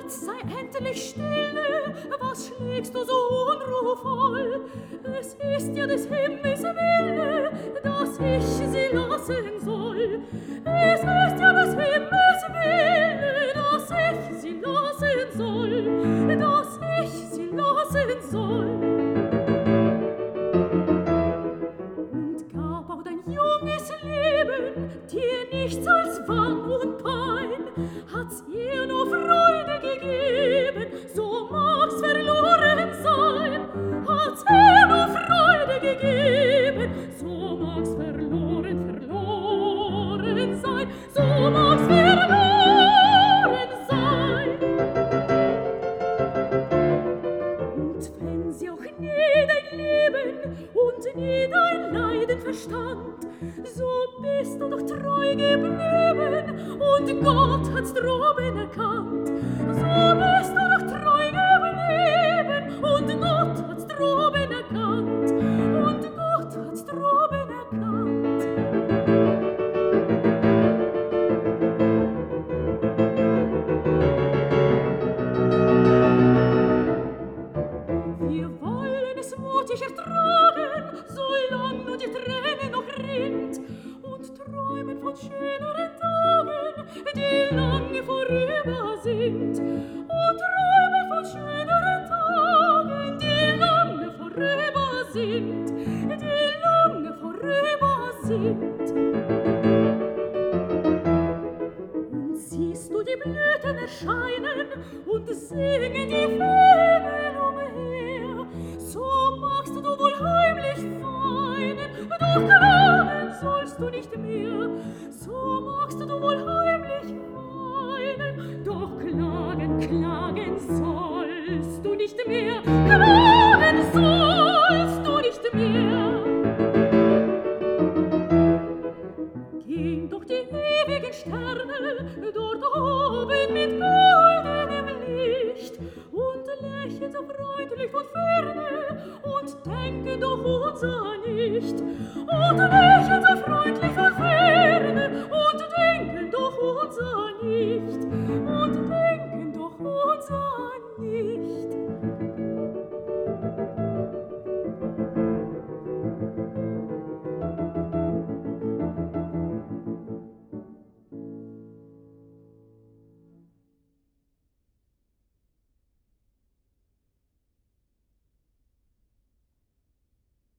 Jetzt sei endlich stille, was schlägst du so unruhvoll? Es ist ja des Himmels Wille, dass ich sie lassen soll. Es ist ja des Himmels Wille, dass ich sie lassen soll, dass ich sie lassen soll. Und gab auch dein junges Leben dir nichts als Wang und Pein, hat's ihr nur Freude gegeben, so mag's verloren sein. Hat's ihr nur Freude gegeben, so mag's verloren sein, so mag's verloren sein. Und wenn sie auch nie dein Leben und nie dein Leiden verstand, so bist du doch treu geblieben und Gott hat's droben erkannt. So bist du doch treu geblieben und Gott hat's droben erkannt. Und Gott hat's droben erkannt. Wir wollen es mutig ertragen, solang nur die Träne noch rinnt, und träumen von schöneren Tagen, die lange vorüber sind. Und träumen von schöneren Tagen, die lange vorüber sind, die lange vorüber sind. Und siehst du die Blüten erscheinen und singen die Vögel umher, so magst du wohl heimlich weinen, doch klagen sollst du nicht mehr. So magst du wohl heimlich weinen, doch klagen sollst du nicht mehr. Klagen sollst du nicht mehr. Ging doch die ewigen Sterne dort oben mit goldenem Licht und lächeln so freundlich von Ferne und denken doch unser nicht und lächeln